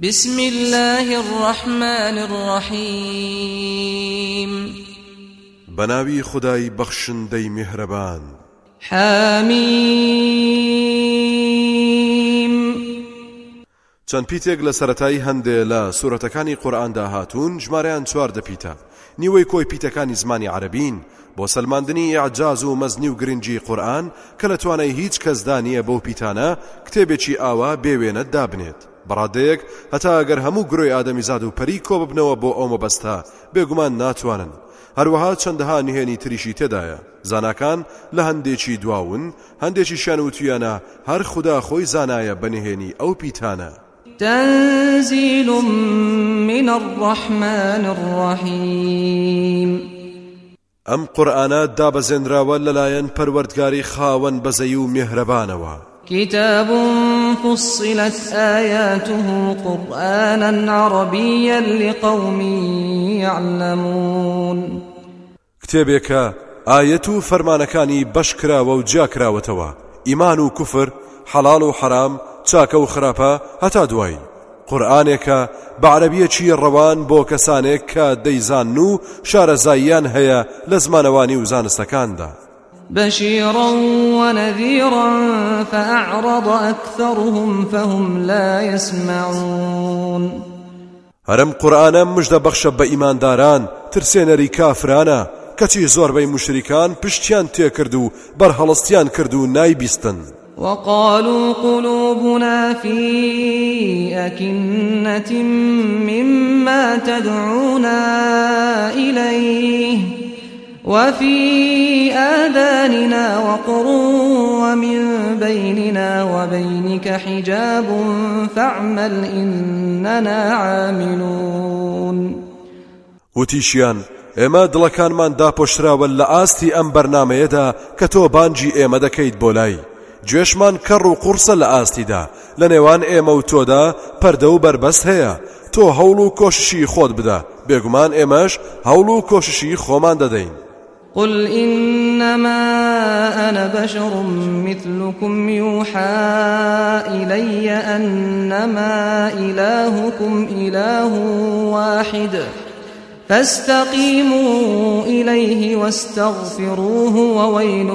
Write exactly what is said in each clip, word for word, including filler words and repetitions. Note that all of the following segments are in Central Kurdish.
بسم الله الرحمن الرحيم بناوي خداي بخشن دي مهربان حميم چەند پیتێک لە سەرەتایی هەندێ لە سوورەتەکانی قورئاندا هاتوون ژمارەیان چواردە پیتە نیوەی کۆی پیتەکانی زمانی عەرەبین بۆ سەلماندنی ئیعجاز و مەزنی و گرنگی قورئان کە لە توانای هیچ کەسدا نییە بەو پیتانە کتێبێکی ئاوا بێوێنە دابنێت بەڕادەیەک هەتا ئەگەر هەموو گرۆی ئادەمیزاد و پەری کۆ ببنەوە بۆ ئەو مەبەستە بێگومان ناتوانن هەروەها چەندەها نهێنی تریشی تێدایە زاناکان لە هەندێکی دواون هەندێکیشیان وتویانە هەر خوددا خۆی زانایە بەنهێنی ئەو پیتانە تنزيل من الرحمن الرحيم ئەم قورئانە دابەزێنراوە لەلایەن پەروەردگاری خاوەن بەزەی و میهرەبانەوە كتاب فصلت آياته قرآنا عربيا لقوم يعلمون کتێبێکە ئایەت و فەرمانەکانی بەشکراوە و جیاکراوەتەوە ئیمان و کوفر حەڵاڵ و حەرام چاکە و خراپە هەتا دوایی قورئانێکە بە عەرەبیەکی ڕەوان بۆ کەسانێک کە دەیزان و شارەزاییان هەیە لە زمانەوانی و زانستەکاندا بشيرا ونذيرا فأعرض أكثرهم فهم لا يسمعون هەرم قورئانە مژدە بەخشە بە ئیمانداران ترسێنەری کافرانە کەچی زۆربەی مشریکان پشتیان تێکرد و بەرهەڵستیان کرد و نایبیستن وقالوا قلوبنا في أكنة مما تدعونا إليه وفي آذاننا وقر ومن بيننا وبينك حجاب فاعمل إننا عاملون وتیشیان ئێمە دڵەکانمان داپۆشراوە لە ئاستی ئەم بەرنامەیەدا کە تۆ بانگی ئێمە دەکەیت بۆ لای گوێشمان کەڕ و قورسە لە ئاستیدا لە نێوان ئێمە و تۆدا پەردە و بەربەست هەیە تۆ هەوڵ و کۆششی خۆت بدە بێگومان ئێمەش هەوڵ و کۆششی خۆمان دەدەین قل إنما أنا بشر مثلكم يوحى إلي أنما إلهكم إله واحد فاستقيموا إليه واستغفروه وويل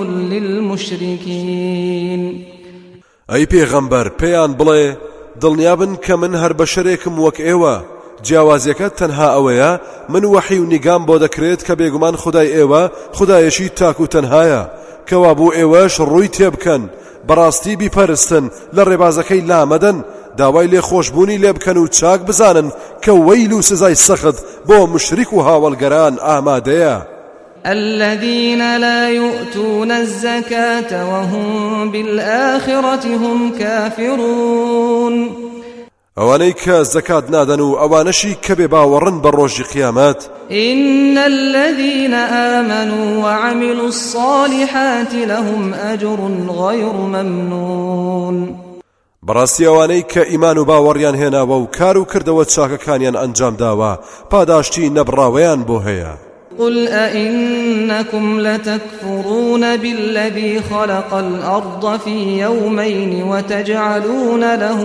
للمشركين أي پیغمبر پیان بڵێ دڵنیابن کە من هەر بەشەرێکم وەک ئێوە جیاوازیەکە تەنها ئەوەیە من وەحی و نیگام بۆ دەکرێت کە بێگومان خودای ئێوە خودایەکی تاک و تەنهایە کەوا بوو ئێوەش ڕووی تێبکەن بەڕاستی بیپەرستن لە ڕێبازەکەی لامەدەن داوای لێ خۆشبوونی لێ بکەن و چاک بزانن کە وەیل و سزای سەخت بۆ مشریک و هاوڵگەران ئامادەیە الذين لا يؤتون الزكاة وهم بالآخرة هم كافرون ئەوانەی کە زەکات نادەن و ئەوانەشی کە بێ باوەڕن بە ڕۆژی قیامەت إن الذين آمنوا وعملوا الصالحات لهم أجر غير ممنون بەڕاستی ئەوانەی کە ئیمان و باوەڕیان هێناوە و کار و کردەوە چاکەکانیان ئەنجام داوە پاداشتی نەبڕاوەیان بۆ هەیە قل أئنكم لتكفرون بالذي خلق الأرض في يومين وتجعلون له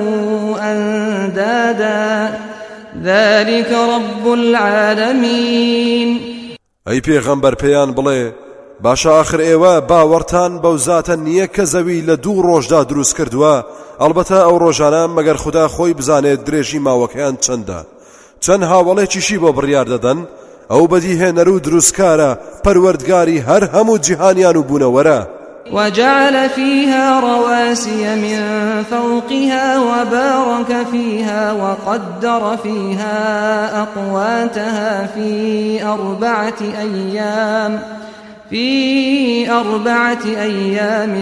أندادا ذلك رب العالمين أي پیغمبر پیان بڵێ باشە آخر ئێوە باوەڕتان بەو زاتە نییە کە زەوی لە دوو ڕۆژدا دروست کردووە ئەلبەتە ئەو ڕۆژانە مەگەر خوددا خۆی بزانێت درێژی ماوەکەیان چەندە چەند هاوڵێکیشی بۆ بڕیار دەدەن ئەو بەدیهێنەر و دروستکارە پەروەردگاری هەر هەموو جیهانیان و بوونەوەرە وجعل فيها رواسي من فوقها وبارك فيها وقدر فيها أقواتها في أربعة أيام في أربعة أيام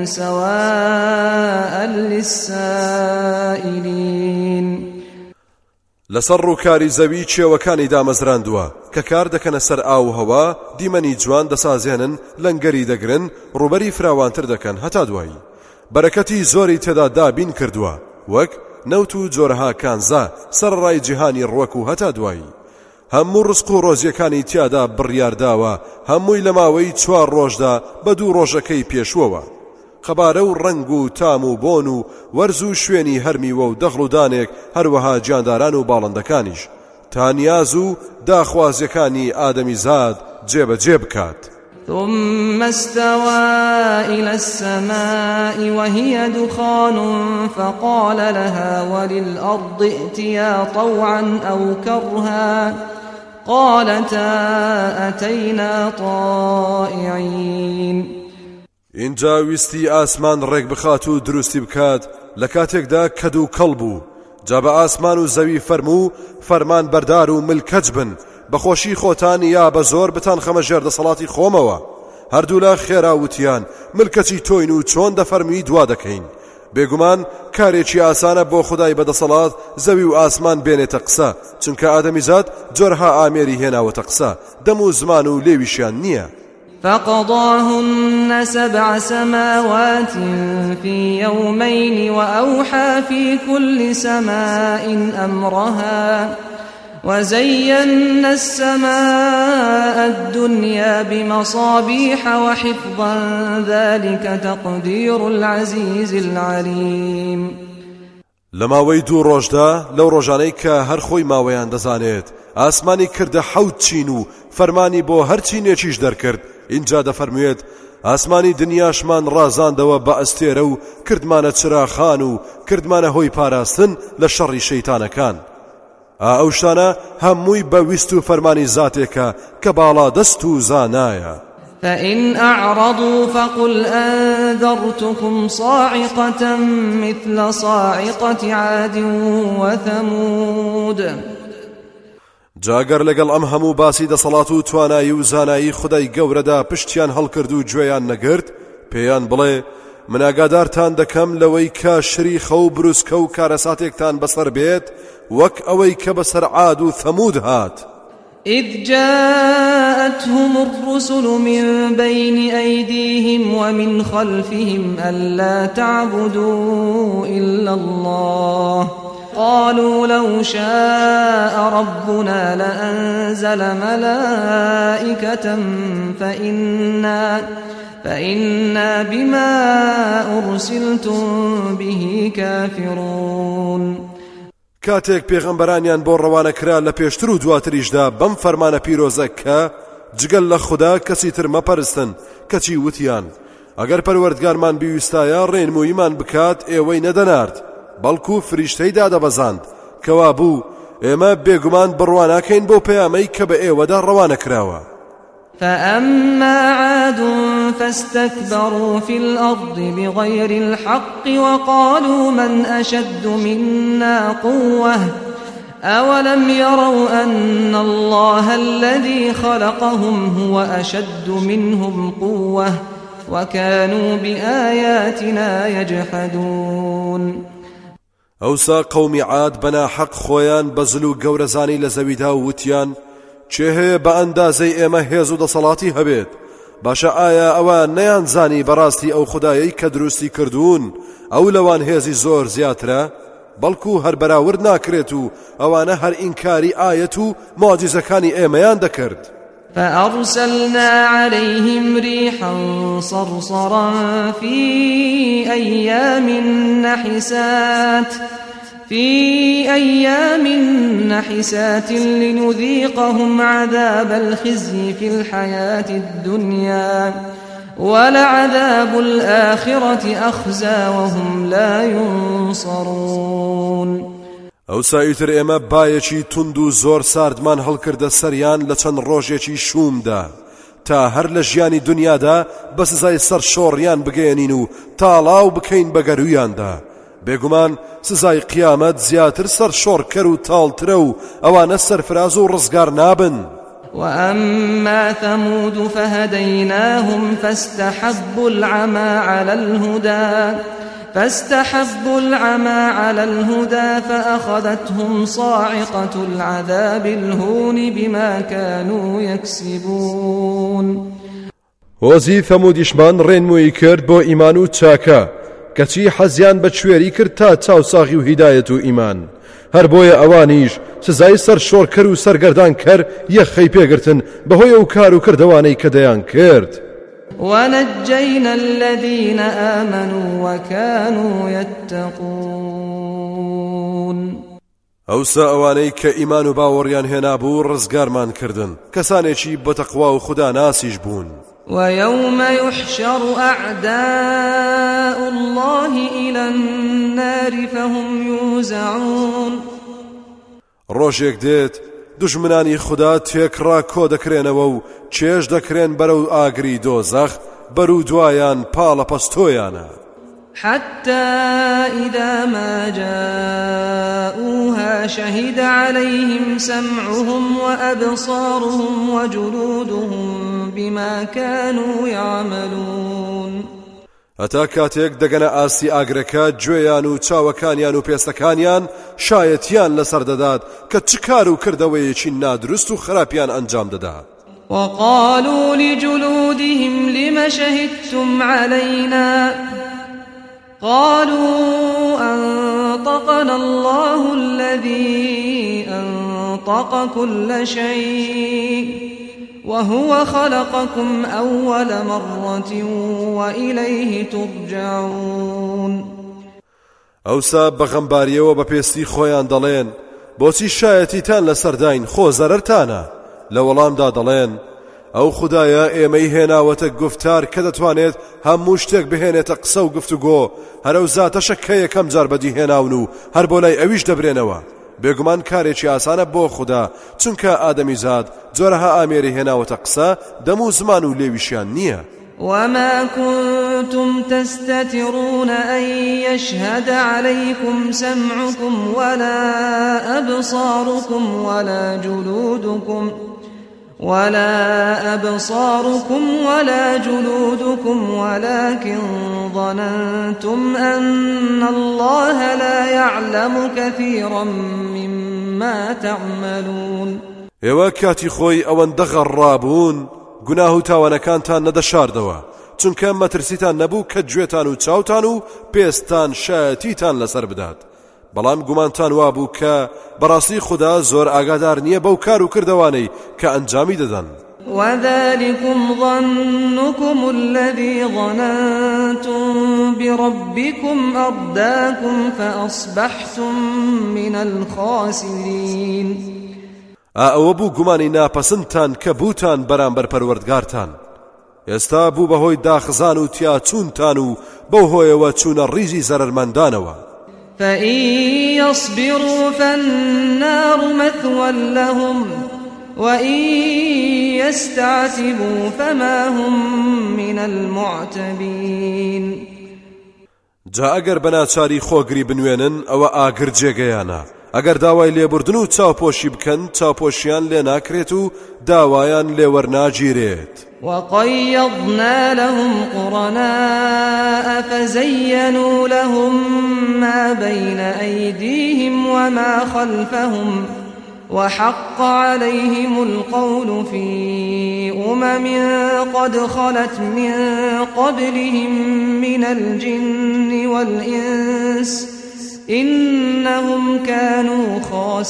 سواء للسائلين لەسەر ڕووکاری زەوی چێوەکانی دامەزراندووە کە کار دەکەنە سەر ئاو هەوا دیمەنی جوان دەسازێنن لەنگەری دەگرن ڕوبەری فراوانتر دەکەن هەتا دوایی بەرەکەتی زۆری تێدا دابین کردووە وەک نەوت و جۆرەها کانزا سەرڕای جیهانی ڕوەک و هەتا دوایی هەموو ڕزق و ڕۆزیەکانی تیادا بڕیارداوە هەمووی لە ماوەی چوار ڕۆژدا بە دوو ڕۆژەکەی پێشووەوە قەبارە و ڕەنگ و تام و بۆن و وەرز و شوێنی هەرمیوە و دەخڵ و دانێک هەروەها گیانداران و باڵندەکانیش تا نیاز و داخوازیەکانی ئادەمیزاد جێبەجێ بکات. ثم استوى إلى السماء وهي دخان فقال لها وللأرض ائتيا طوعا أو كرها قالتا أتينا طائعين. اینجا ویستی ئاسمان ڕێک بخات و دروستی بکات لە کاتێکدا کەد و کەڵ بوو. جا بە ئاسمان و زەوی فەرموو فەرمان بەردار و ملکەج بن، بەخۆشی خۆتان یا بە زۆر بتان خەمە ژێر دەسەڵاتی خۆمەوە. هەردوو لە خێرا وتیان ملکەتی تۆین و چۆن دەفەرمی دوا دەکەین. بێگومان کارێکی ئاسانە بۆ خودای بەدەسەڵات زەوی و ئاسمان بێنێتە قسە، چونکە ئادەمیزاد جۆرها ئامێری هێناوەتە قسە، دەم و زمان و لێویشیان نییە. فقضاهن سبع سماوات في يومين وأوحى في كل سماء أمرها وزينا السماء الدنيا بمصابيح وحفظا ذلك تقدير العزيز العليم. لماوەی دوو ڕۆژدا لەو ڕۆژانەی کە هەر خۆی ماوەیان دەزانێت ئاسمانی کردە حەوت چین و فەرمانی بۆ هەر چینێکیش دەرکرد. اینجا دەفەرموێت ئاسمانی دنیاشمان ڕازاندەوە بە ئەستێرە و کردمانە چراخان و کردمانە هۆی پاراستن لە شەڕی شەیتانەکان. ئەو شتانە هەمووی بە ویست و فەرمانی زاتێکە کە باڵا دەست و زانایە. فإن أعرضوا فقل أنذرتكم صاعقة مثل صاعقة عاد وثمود. جاگەر لەگەڵ ئەم هەموو باسی دەسەڵات و توانایی و زانایی خودای گەورەدا پشتیان هەڵکرد و گوێیان نەگرت، پێیان بڵێ من ئاگادارتان دەکەم لەوەی کە شریخە و بروسکە و کارەساتێکتان بەسەر بێت وەک ئەوەی کە بەسەر عاد و ثەمود هات. إذ جاءتهم الرسل من بين أيديهم ومن خلفهم ألا تعبدوا إلا الله قالوا لو شاء ربنا لأنزل ملائكة فإنا فإنا بما أرسلتم به كافرون. کاتێک پێغەمبەرانیان بۆ ڕەوانە کرا لە پێشتر و دواتریشدا بەم فەرمانە پیرۆزە کە جگەل لە خوددا کەسی تر مەپەرستن، کەچی وتیان ئەگەر پەروەردگارمان بیویستایە ڕێنموویمان بکات ئێوەی نەدەنارد، بەڵکو فریشتەی دادەبەزاند کەوا بوو ئێمە بێگومان بڕواناکەین بۆ پەیامەی کە بە ئێوەدا ڕەوانە کراوە. فأما عاد فاستكبروا في الأرض بغير الحق وقالوا من أشد منا قوة أولم يروا أن الله الذي خلقهم هو أشد منهم قوة وكانوا بآياتنا يجحدون. ئەوسا قەومی عاد بەنا حەق خۆیان بەزل و گەورەزانی لە زەویدا وتیان چێ هەیە بە ئەندازەی ئێمە هێز و دەسەڵاتی هەبێت، باشە ئایا ئەوە نەیانزانی بەڕاستی ئەو خودایەی کە دروستی کردوون ئەو لەوان هێزی زۆر زیاترە، بەڵکو هەر بەراورد ناکرێت و ئەوانە هەر ئینکاری ئایەت و مۆجیزەکانی ئێمەیان دەکرد. فأرسلنا عليهم ريحا صرصرا في أيام نحسات في أيام نحسات لنذيقهم عذاب الخزي في الحياة الدنيا ولعذاب الآخرة أخزى وهم لا ينصرون. ئەو سایتر ئێمە بایەکی تند و زۆر ساردمان هەڵکردە سەریان لە چەند ڕۆژێکی شومدا تا هەر لە ژیانی دنیادا بە سزای سەر شۆڕیان بگەێنین و تاڵاو بکەین بە گەرویاندا. بێگومان سزای قیامەت زیاتر سەر شۆڕکەر و تاڵترە و ئەوانە سەرفراز و ڕزگار نابن. وأما ثمود فهديناهم فاستحبوا العمى على الهدى فاستحبوا العمى على الهدى فأخذتهم صاعقة العذاب الهون بما كانوا يكسبون. هۆزی ثەمودیشمان ڕێنمووی کرد بۆ ئیمان و چاکە، کەچی حەزیان بە کوێری کرد تا چاوساغی و هیدایەت و ئیمان، هەر بۆیە ئەوانیش سزای سەر شۆڕکەر و سەرگەردان کەر یەخەی پێگرتن بەهۆی ئەو کار و کردەوانەی کە دەیان کرد. ونجينا الذين آمنوا وكانوا يتقون. ئەوسا ئەوانەی کە ئیمان و باوەڕیان هێنابوو ڕزگارمان کردن، کەسانێکی بەتەقوا و خوددا ناسیش بوون. ويوم يحشر أعداء الله إلى النار فهم يوزعون. ڕۆژێک دێت دوژمنانی خوددا تێکڕا کۆ دەکرێنەوە و چێژ دەکرێن بەرەو ئاگری دۆزەخ، بەرەو دوایان پاڵە پەستۆیانە. حتى إذا ما جاءوها شهد عليهم سمعهم وأبصارهم وجلودهم بما كانوا يعملون. هەتا کاتێک دەگەنە ئاسی ئاگرەکە گوێیان و چاوەکانیان و پێستەکانیان شایەتیان لەسەر دەدات کە چ کار و کردەوەیەکی نادروست و خراپیان ئەنجام دەدات. وقالوا لجلودهم لم شهدتم علينا قالوا أنطقنا الله الذي أنطق كل شيء وهو خلقكم أول مرة وإليه ترجعون. ئەوسا بەغەمباریەوە بە پێستی خۆیان دەڵێن بۆچی شایەتیتان لەسەرداین، خۆ زەرەرتانە؟ لە وەڵامدا دەڵێن ئەو خودایە ئێمەی هێناوەتە گفتار کە دەتوانێت هەموو شتێک بهێنێتە قسە و گفتوگۆ، هەرەو زاتەشە کە یەکەم جار بەدی هێناون و هەر بۆ لای ئەویش دەبرێنەوە. بێگومان کارێکی ئاسانە بۆ خوددا، چونکە ئادەمیزاد جۆرەها ئامێری هێناوەتە قسە، دەم و زمان و لێویشیان نییە. وما كنتم تستترون أن يشهد عليكم سمعكم ولا أبصاركم ولا جلودكم ولا أبصاركم ولا جلودكم ولكن ظننتم أن الله لا يعلم كثيرا مما تعملون. ئێوە کاتی خۆی ئەوەندە غەڕابوون گوناه و تاوانەکانتان نەدەشاردەوە، چونکە مەترسیتان نەبوو کە گوێتان و چاوتان و پێستان شایەتیتان لەسەر بدات، بەڵام گومانتان وابوو کە بەڕاستی خوددا زۆر ئاگادار نییە بەو کار و کردەوانەی کە ئەنجامی دەدەن. وذلكم ظنكم الذي ظننتم بربكم أرداكم فأصبحتم من الخاسرين. ئەوە بوو گومانی ناپەسندتان کە بووتان بەرامبەر پەروەردگارتان، ئێستا بوو بەهۆی داخزان و تیاچوونتان و بەو هۆیەوە چوونە ڕیزی زەرەرمەندانەوە. فإن يصبروا فالنار مثوى لهم وإن يستعتبوا فما هم من المعتبين. جا ئەگەر بەناچاری خۆگری بنوێنن ئەوە ئاگر جێگەیانە، ئەگەر داوای لێبوردن و چاوپۆشی بکەن چاوپۆشیان لێ ناکرێت و داوایان لێوەرناگیرێت. وقيضنا لهم قرناء فزينوا لهم ما بين أيديهم وما خلفهم وحق عليهم القول في أمم قد خلت من قبلهم من الجن والإنس إنهم كانوا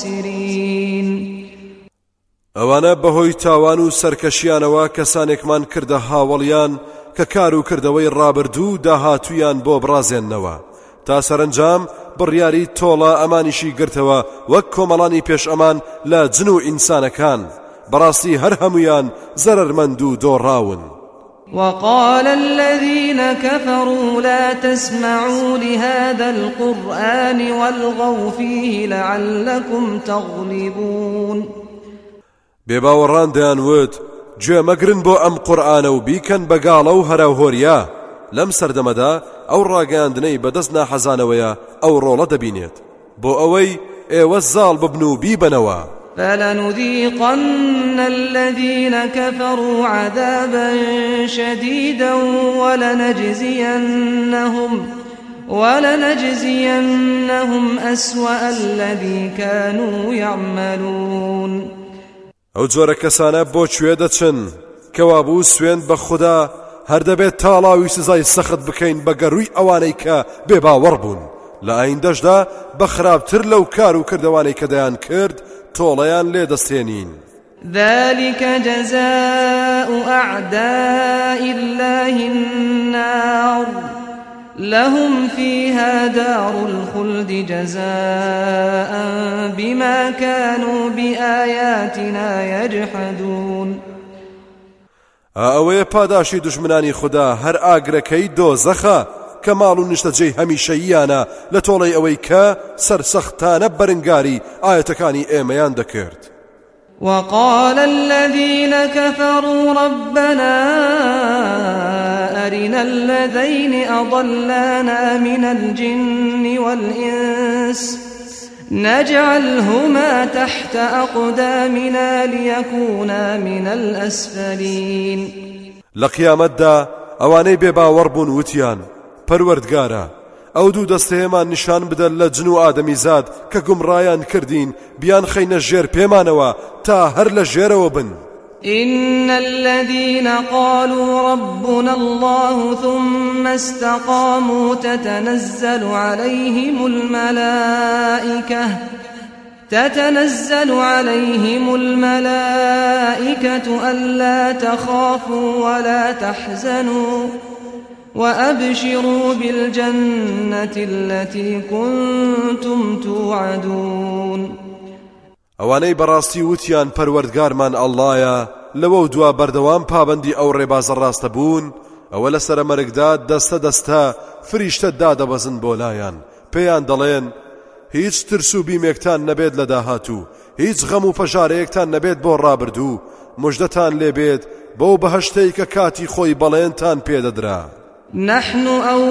خاسرين. ئەوانە بەهۆی تاوان و سەرکەشیانەوە کەسانێکمان کردە هاوڵیان کە کار و کردەوەی ڕابردوو داهاتویان بۆ بڕازێننەوە، تا سەرنجام بڕیاری تۆڵە ئەمانیشی گرتەوە وەک کۆمەڵانی پێش ئەمان لە جن و ئینسانەکان، بەڕاستی هەر هەمویان زەرەرمەند و دۆڕاون. وقال الذين كفروا لا تسمعوا لهذا القرآن والغوا فيه لعلكم تغلبون. بێباوەڕان دەیانوت گوێ مەگرن بۆ ئەم قورئانە و بیکەن بەگاڵە و هەراوهۆریا، لەم سەردەمەدا ئەو ڕاگەاندنەی بەدەست ناحەزانەوەیە ئەو ڕۆڵە دەبینێت بۆ ئەوەی ئێوە زاڵ ببن و بیبنەوە. فلنذيقن الذين كفروا عذابا شديدا ولنجزينهم ولنجزينهم أسوأ الذي كانوا يعملون. ئەو جۆرە کەسانە بۆ کوێ دەچن کەوا بوو سوێند بە خوددا هەر دەبێت تاڵاوی سزای سەخت بکەین بە گەڕووی ئەوانەی کە بێباوەڕ بوون، لە ئایندەشدا بە خراپتر لەو کار و کردەوانەی کە دەیان کرد تۆڵەیان لێدەستێنین. ذلك جزاء أعداء الله النار لهم فيها دار الخلد جزاء بما كانوا بآياتنا يجحدون. ئەوەیە پاداشی دژمنانی خوددا هەر ئاگرەکەی دۆزەخە کە ماڵ و نیشتەجێی هەمیشەییانە لە تۆڵەی ئەوەی کە سەرسەختانە بەرنگاری ئاەتەکانی ئێمەیان دەکرد. وقال الذين كفروا ربنا أرنا الذين أضلانا من الجن والإنس نجعلهما تحت أقدامنا ليكونا من الأسفلين. لقيامتدا ئەوانەی بێباوەڕ بوون وتیان پەروەردگارە ئەو دوو دەستەیەمان نیشان بدە لە جن و ئادەمیزاد کە گومڕایان کردین بیان خەینە ژێر پێمانەوە تا هەر لە ژێرەوە بن. إن الذين قالوا ربنا الله ثم استقاموا تتنزل عليهم الملائكة تتنزل عليهم الملائكة ألا تخافوا ولا تحزنوا وأبشروا بالجنة التي كنتم توعدون. ئەوانەی بەڕاستی وتیان پەروەردگارمان ئەڵڵایە لەوە دوا بەردەوام پابەندی ئەو ڕێبازە ڕاستە بوون ئەوە لە سەرەمەرگدا دەستە دەستە فریشتە دادەبەزن بۆ لایەن پێیان دەڵێن هیچ ترس و بیمێکتان نەبێت لە داهاتوو هیچ غەم و پەژارەیەکتان نەبێت بۆ ڕابردوو موژدەتان لێبێت بەو بەهەشتەی کە کاتی خۆی بەڵێنتان پێدەدرا. نحن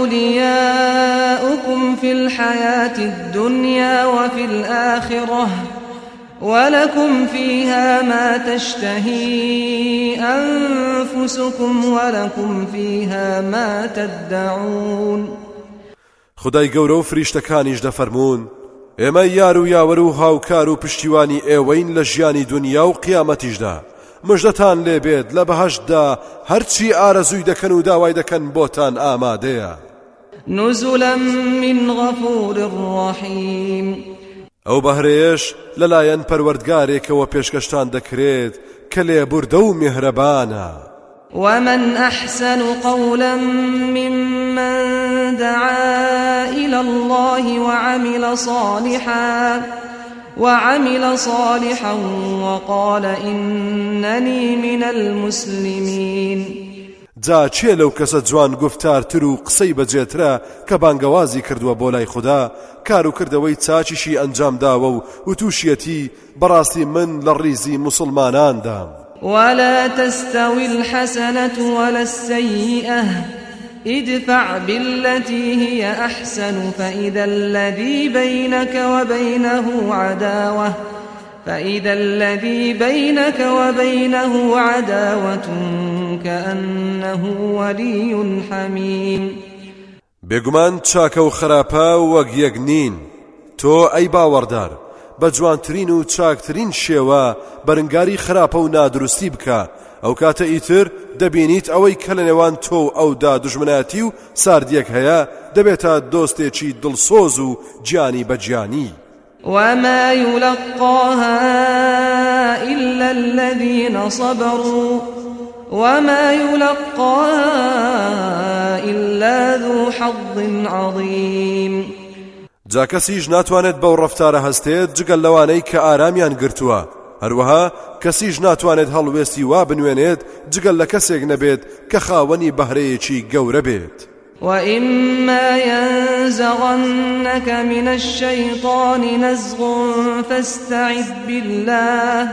أولياؤكم في الحياة الدنيا وفي الآخرة ولكم فيها ما تشتهي أنفسكم ولكم فيها ما تدعون. خدای گەورە و فریشتەکانیش دەفەرمون ئێمە یار و یاوەر و هاوکار و پشتیوانی ئێوەین لە ژیانی دنیا و قیامەتیشدا مژدەتان لێبێت لە بەهەشتدا هەرچی ئارەزووی دەکەن و داوای دەکەن بۆتان ئامادەیە. نزلا من غفور رحیم. ئەو بەهرەیەش لەلایەن پەروەردگارێکەوە پێشکەشتان دەکرێت کە لێبوردە و میهرەبانە. ومن أحسن قولا ممن دعا إلى الله وعمل صالحا وعمل صالحا وقال إنني من المسلمين. جا چێ لەو کەسە جوان گفتارتر و قسەی بەجێترە کە بانگەوازی کردووە بۆ لای خوددا کار و کردەوەی چاچیشی ئەنجام داوە و وتوشیەتی بەڕاستی من لە ڕیزی مسلماناندام. ولا تستوي الحسنة ولا السيئة ادفع بالتي هي أحسن فإذا الذي بينك وبينه عداوة فإذا الذي بينك وبينه عداوة كأنه ولي حميم. بێگومان چاکە و خراپە وەک یەک نین تۆ ئەی باوەڕدار بە جوانترین و چاکترین شێوە بەرنگاری خراپە و نادروستی بکە ئەو کاتە ئیتر دەبینیت ئەوەی کە لە نێوان تۆ و ئەودا دوژمنایەتی و ساردیەک هەیە دەبێتە دۆستێکی دڵسۆز و گیانی بەگیانی. وما يلقاها إلا الذين صبروا وما يلقاها إلا ذو حظ عظيم. جا کەسیش ناتوانێت بەو ڕەفتارە هەستێت جگەل لەوانەی کە ئارامیان گرتووە هەروەها کەسیش ناتوانێت هەڵوێستی وا بنوێنێت جگەل لە کەسێک نەبێت کە خاوەنی بەهرەیەکی گەورە بێت. وإما ينزغنك من الشيطان نزغ فاستعذ بالله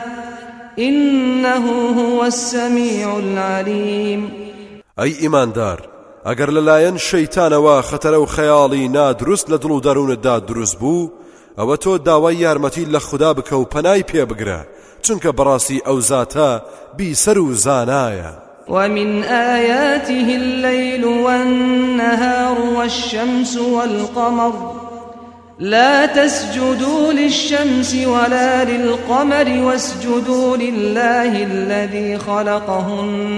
إنه هو السميع العليم. أي إيماندار ئەگەر لەلایەن شەیتانەوە خەتەرە و خەیاڵی نادروست لە دڵ و دەروونتدا دروست بوو ئەوە تۆ داوای یارمەتی لە خوددا بکە و پەنای پێ بگرە چونکە بەڕاستی ئەو زاتە بیسەر و زانایە. ومن آياته الليل والنهار والشمس والقمر لا تسجدوا للشمس ولا للقمر واسجدوا لله الذي خلقهن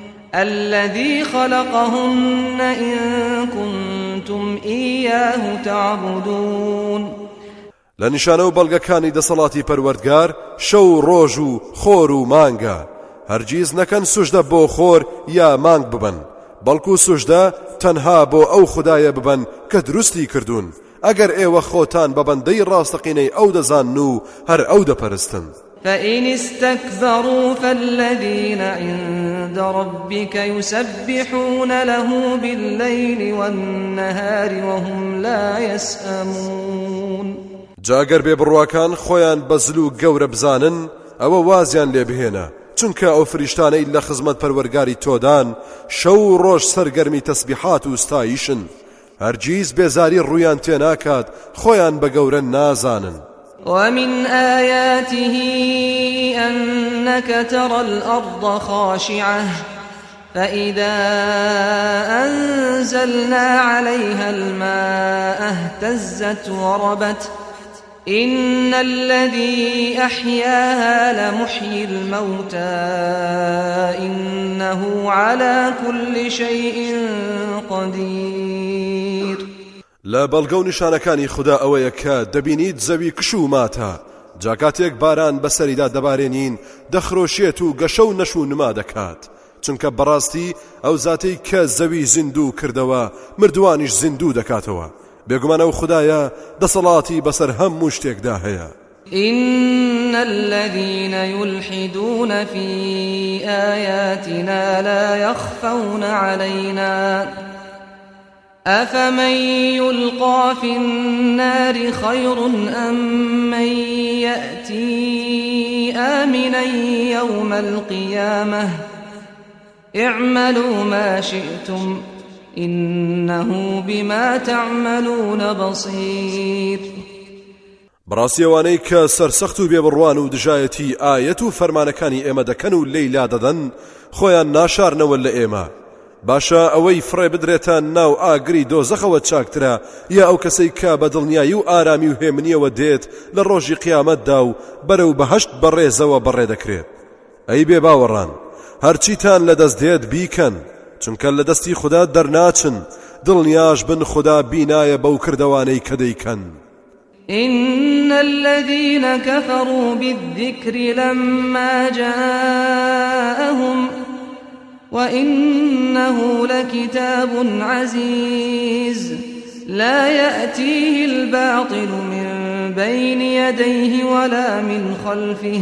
الذي خلقهن إن كنتم إياه تعبدون. لە نیشانە و بەڵگەکانی دەسەڵاتی پەروەردگار شەو ڕۆژ و خۆر و مانگە هەرگیز نەکەن سوژدە بۆ خۆر یا مانگ ببن بەڵکو سوژدە تەنها بۆ ئەو خودایە ببن کە دروستی کردوون ئەگەر ئێوە خۆتان بە بەندەی ڕاستەقینەی ئەو دەزانن و هەر ئەو دەپەرستن. فإن استكبروا فالذين عند ربك يسبحون له بالليل والنهار وهم لا يسأمون. جاگەر بێبڕواکان خۆیان بەزل و گەورە بزانن ئەوە وازیان لێ بهێنە چونکە ئەو فریشتانەی لە خزمەت پەروەرگاری تۆدان شەو ڕۆژ سەرگەرمی تەسبیحات و ستایشن هەرگیز بێزاری ڕوویان تێناکات خۆیان بە گەورە نازانن. ومن آياته أنك ترى الأرض خاشعة فإذا أنزلنا عليها الماء اهتزت وربت إن الذي أحياها لمحيي الموتى إنه على كل شيء قدير. لا بەڵگە و نیشانەکانی خوددا ئەوەیە کە دەبینیت زەوی کش و ماتە جاکاتێک باران بەسەریدا دەبارێنین دەخرۆشێت و گەشە و نەش و نما دەکات چونکە بەڕاستی ئەو زاتەی کە زەوی زیندوو کردەوە مردوانیش زیندوو دەکاتەوە بێگومان ئەو خوددایە دەسەڵاتی بەسەر هەموو شتێکدا هەیە. إن الذين يلحدون في آياتنا لا يخفون علينا أفمن يلقى في النار خير أم من يأتي آمنا يوم القيامة اعملوا ما شئتم إنه بما تعملون بصير. بڕاستیەوانەی کە سەرسەخت و بێبڕوان و دژایەتی ئایەت و فەرمانەکانی ئێمە دەکەن و لێیلا دەدەن خۆیان ناشارنەوە لە ئێمە باشە ئەوەی فڕێ بدرێتە ناو ئاگری دۆزەخەوە چاکترە یا ئەو کەسەی کە بە دڵنیایی و ئارامی و هێمنیەوە دێت لە ڕۆژی قیامەتدا و بەرەو بەهەشت بەڕێزەوە بەڕێ دەکرێت. ئەی بێ باوەڕان هەرچیتان لەدەست دێت بیکەن چونکە لە دەستی خوددا دەرناچن دڵنیاش بن خوددا بینایە بەو کردەوانەی کە دەیکەن. إن الذين كفروا بالذكر لما جاءهم وإنه لكتاب عزيز لا يأتيه الباطل من بين يديه ولا من خلفه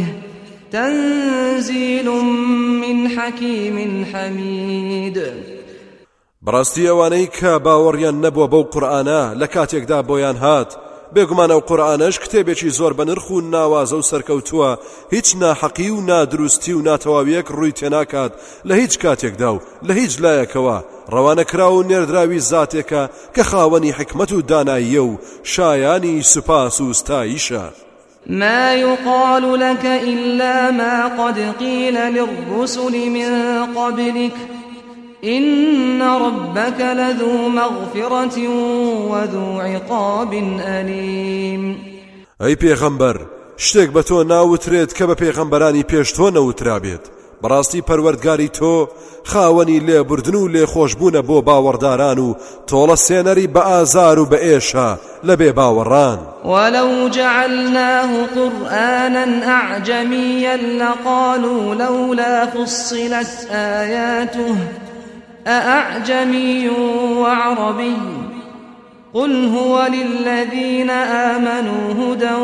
تنزيل من حكيم حميد. بەڕاستی ئەوانەی کە باوەڕیان نەبووە بەو قورئانە لە کاتێکدا بۆیان هات بێگومان ئەو قورئانەش کتێبێکی زۆر بە نرخ و ناوازە و سەرکەوتووە هیچ ناحەقی و نادروستی و ناتەواویەک ڕووی تێناکات لە هیچ کاتێکدا و لە هیچ لایەکەوە ڕەوانەکرا و نێردراوی زاتێکە کە خاوەنی حکمت و داناییە و شایانی سوپاس و ستایشە. ما يقال لك إلا ما قد قيل للرسل من قبلك إن ربك لذو مغفرة وذو عقاب أليم. أي پێغەمبەر شتێک بە تۆ ناوترێت کە بە پێغەمبەرانی پێش تۆ نەوترابێت بەڕاستی پەروەردگاری تۆ خاوەنی لێبوردن و لێخۆشبوونە بۆ باوەڕداران و تۆڵە سێنەری بە ئازار و بە ئێشە لە بێ باوەڕان. ولو جعلناه قرآنا أعجميا لقالوا لولا فصلت آياته أأعجمي وعربي قل هو للذين آمنوا هدى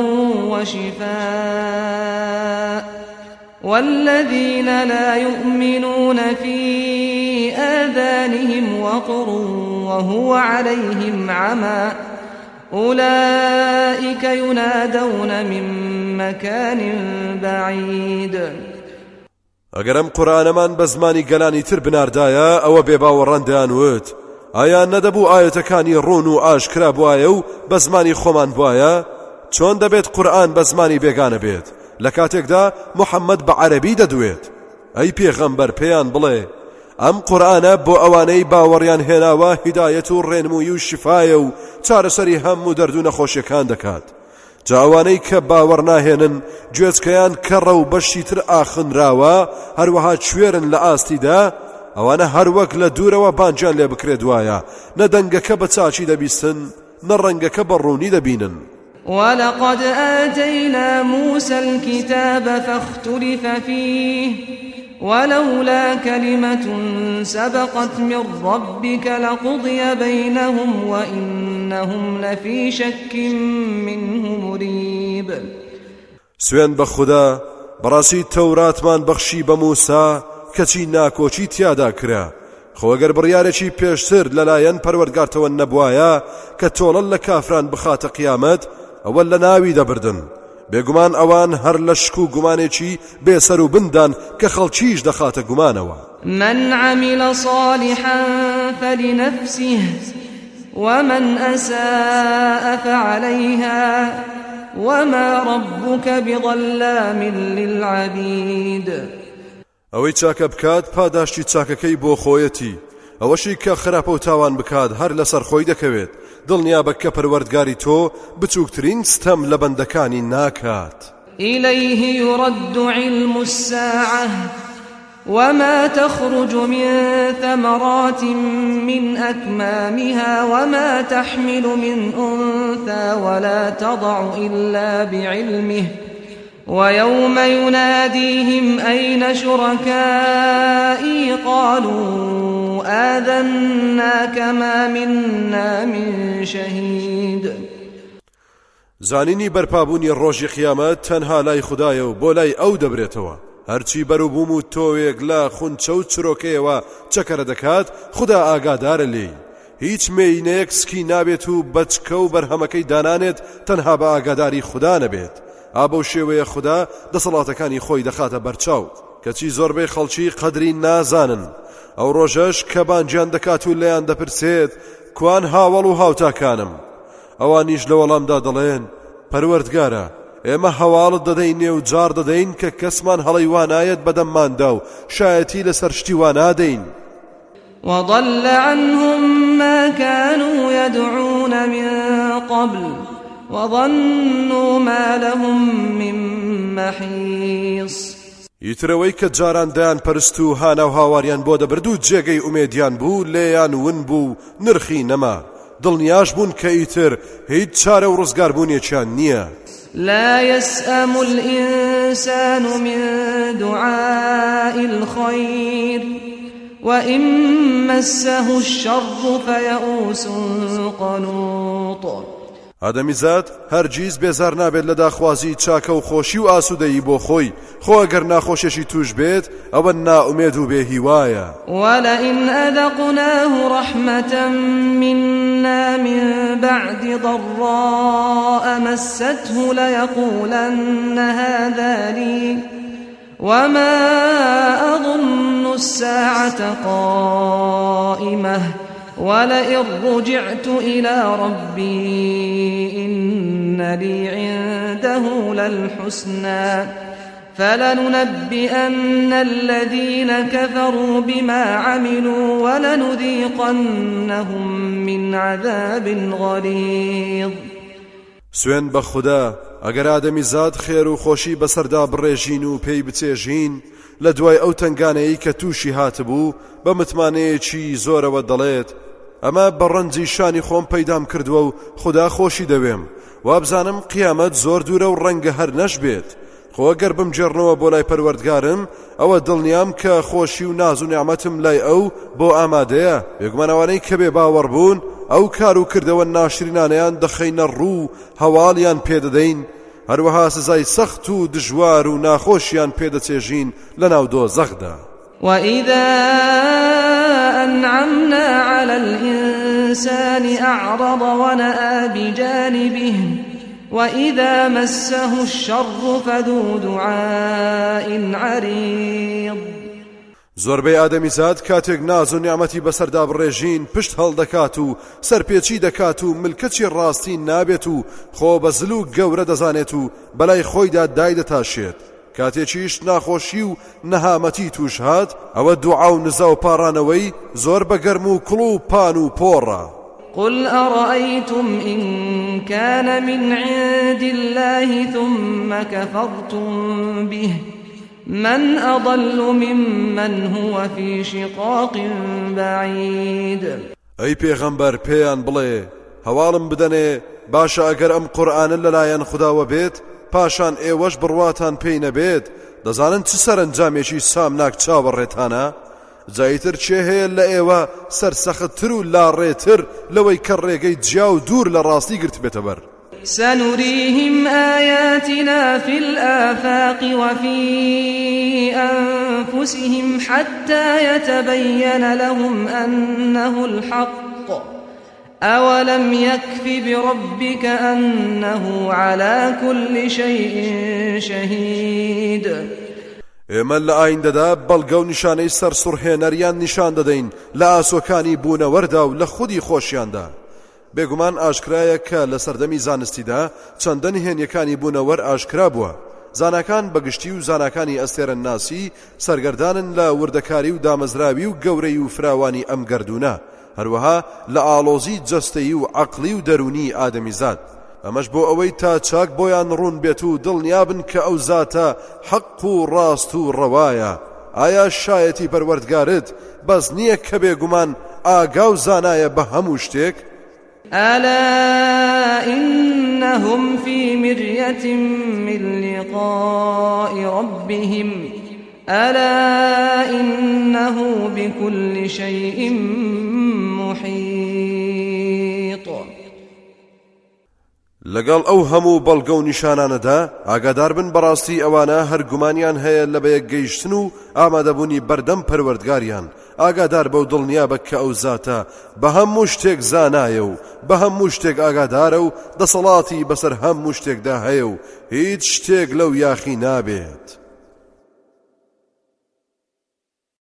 وشفاء والذين لا يؤمنون في آذانهم وقر وهو عليهم عمى أولئك ينادون من مكان بعيد. ئەگەرم قورئانەمان بە زمانی گەلانی تر بناردایە ئەوە بێباوەڕان دەیانوت ئایا نەدەبوو ئاەتەکانی ڕوون و ئاشکرا بوایە و بە زمانی خۆمان بوایە چۆن دەبێت قورئان بە زمانی بێگانە بێت لە کاتێکدا محەممەد بە عەرەبی دەدوێت. ئەی پێغەمبەر پێیان بڵێ ئەم قورئانە بۆ ئەوانەی باوەڕیان هێناوە هیدایەت و ڕێنمووی و شیفایە و چارەسەری هەموو دەرد و نەخۆشیەکان دەکات. جاوانەی کە باوەڕ ناهێنن گوێچکەیان کەڕە و بەشی تر ئاخنراوە هەروەها کوێرن لە ئاستیدا ئەوانە هەروەک لە دوورەوە بانجیان لێ بکرێت وایە نە دەنگەکە بە چاچی دەبیستن نە ڕەنگەکە بە ڕوونی دەبینن. ولقد آتينا موسى الكتاب فاختلف فيه ولولا كلمة سبقت من ربك لقضي بينهم وإنهم لفي شك منه مريب. سوێن بە خوددا بەڕاستی تەوراتمان بەخشی بە موسا کەچی ناکۆچی تیادا کرا خۆگەر بڕیارێکی پێشتر لەلایەن پەروەردگارتەوە نەبوایە کە تۆڵە لە کافران بخاتە قیامەت ئەوە لە ناوی دەبردن بێگومان ئەوان هەر لە شک و گومانێکی بێسەر و بندان کە خەڵکیش دەخاتە گومانەوە. من عمل صالحا فلنفسه ومن أساء فعليها وما ربك بظلام للعبيد. ئەوەی چاکە بکات پاداشتی چاکەکەی بۆ خۆیەتی ئەوەشی کە خراپە و تاوان بکات هەر لەسەر خۆی دەکەوێت دڵنیا بە کە پەروەردگاری تۆ بچووکترین ستەم لە بەندەکانی ناکات. إليه يرد علم الساعة وما تخرج من ثمرات من أكمامها وما تحمل من أنثى ولا تضع إلا بعلمه ويوم يناديهم أين شركائي قالوا آذناك ما منا من شهيد. زانینی بەرپابوونی ڕۆژی قیامەت تەنها لای خوددایە و بۆ لای ئەو دەبرێتەوە هەرچی بەروبووم و تۆوێک لە خونچە و چرۆکەیەوە چەکەرە دەکات خوددا ئاگادارە لێی هیچ مێینەیەک سکی نابێت و بەچکە و بەرهەمەکەی دانانێت تەنها بە ئاگاداری خوددا نەبێت. ئابە شێوەیە خوددا دەسەڵاتەکانی خۆی دەخاتە بەرچاو کەچی زۆربەی خەڵکی قەدری نازانن ئەو ڕۆژەش کە بانگیان دەکات و لەیان دەپرسێت کوان هاوڵ و هاوتاکانم ئەوانیش لە وەڵامدا دەڵێن پەروەردگارە ئێمە هەواڵت دەدەین نێو جار دەدەین کە کەسمان هەڵەی وانایەت بەدەمماندا و شایەتی لەسەر شتی وانادەین. وضل عنهم ما كانوا يدعون من قبل وظنوا ما لهم من محيص. ئیترەوەی کە جاران دایان پەرست و هانا و هاواریان بۆ دەبرد و جێگەی ئومێدیان بوو لێیان ون بوو نرخی نەما دڵنیاش بوون کە ئیتر هیچ چارە و ڕزگاربوونێکیان نییە. لا يسأم الإنسان من دعاء الخير وإن مسه الشر فيئوس قنوط. ئادەمیزاد هەرگیز بێزار نابێت لە داخوازی چاکە و خۆشی و ئاسوودەیی بۆ خۆی خۆ ئەگەر ناخۆشیێکی توش بێت ئەوە نائومێد و بێهیوایە. ولئن أذقناه رحمة منا من بعد ضراء مسته ليقولن هذا لي وما أظن الساعة قائمة ولئن رجعت إلى ربي إن لي عنده للحسنى فلننبئن الذين كفروا بما عملوا ولنذيقنهم من عذاب غليظ. سوێن بە خوددا ئەگەر ئادەمی زاد خێر و خۆشی بەسەردا بڕێژین و پێی بچێژین لە دوای ئەو تنگانەیە کە تووشی هاتبوو بە متمانەیەکی زۆرەوە دەڵێت ئەمە بە ڕەنجی شانی خۆم پەیدام کردووە و خوددا خۆشی دەوێم وابزانم قیامەت زۆر دوورە و ڕەنگە هەر نەشبێت خۆ گەر بمجێڕنەوە بۆ لای پەروەردگارم ئەوە دڵنیام کە خۆشی و ناز و نیعمەتم لای ئەو بۆ ئامادەیە بێگومانەوانەی کە بێ باوەڕ بوون ئەو کار و کردەوە ناشرینانەیان دەخەینە ڕوو هەواڵیان پێدەدەین هەروەها سزای سەخت و دژوار و ناخۆشیان پێدەچێژین لەناو دۆزەخدا. وإذا أنعمنا على الإنسان أعرض ونأى بجانبه وإذا مسه الشر فذو دعاء عريض. زۆربەی ئادەمیزاد کاتێک ناز و نیعمەتی بەسەردا بڕێژین پشت هەڵدەکات و سەرپێچی دەکات و ملکەتی ڕاستی نابێت و خۆ بە زلوو گەورە دەزانێت و بەلای خۆیدا دای دەتاشێت کاتێکیش ناخۆشی و نەهامەتی توش هات ئەوە دوعا و نزا و پاڕانەوەی زۆر بەگەرم و کڵ و پان و پۆڕە. قل أرأيتم إن كان من عند الله ثم كفرتم به من أضل ممن هو في شقاق بعيد. ئەی پێغەمبەر پێیان بڵێ هەواڵم بدەنێ باشە ئەگەر ئەم قورئانە لەلایەن خودداوە بێت پاشان ئێوەش بڕواتان پێی نەبێت دەزانن چ سەرنجامێکی سامناک چاوەڕێتانە جایتر چێ هەیە لە ئێوە سەرسەختتر و لاڕێتر لەوەی کە ڕێگەی جیا و دوور لە ڕاستی گرت بێتە بەر سنريهم آياتنا في الآفاق وفي أنفسهم حتى يتبين لهم أنه الحق أولم يكف بربك أنه على كل شيء شهيد ئێمە لە ئایندەدا بەڵگە و نیشانەی سەرسوڕهێنەریان نیشان دەدەین لە ئاسۆکانی بوونەوەردا و لە خودی خۆشیاندا بێگومان ئاشکرایە کە لە سەردەمی زانستیدا چەندە نهێنیەکانی بوونەوەر ئاشکرا بووە زانکان بەگشتی و زانکانی ئەستێرە ناسی سەرگەردانن لە وردەکاری و دامەزراوی و گەورەی و فراوانی ئەم گەردوونە هەروەها لە ئاڵۆزی جەستەیی و عەقلی و دەرونی ئادەمیزاد ئەمەش بۆ ئەوەی تا چاک بۆیان ڕوون بێت و دڵنیابن کە ئەو زاتە حەق و ڕاست و ڕەوایە ئایا شایەتی پەروەردگارت بەس نییە کە بێگومان ئاگا و زانایە بە هەموو شتێک ألا إنهم في مرية من لقاء ربهم ألا إنه بكل شيء محيط لەگەڵ ئەو هەموو بەڵگە و نیشانانەدا ئاگادار بن بەڕاستی ئەوانە هەر گومانیان هەیە لە بەیەک گەیشتن و ئامادەبوونی بەردەم پەروەردگاریان ئاگادار بەو دڵنیابە کە ئەو زاتە بە هەموو شتێک زانایە و بە هەموو شتێک ئاگادارە و دەسەڵاتی بەسەر هەموو شتێکدا هەیە و هیچ شتێک لەو یاخی نابێت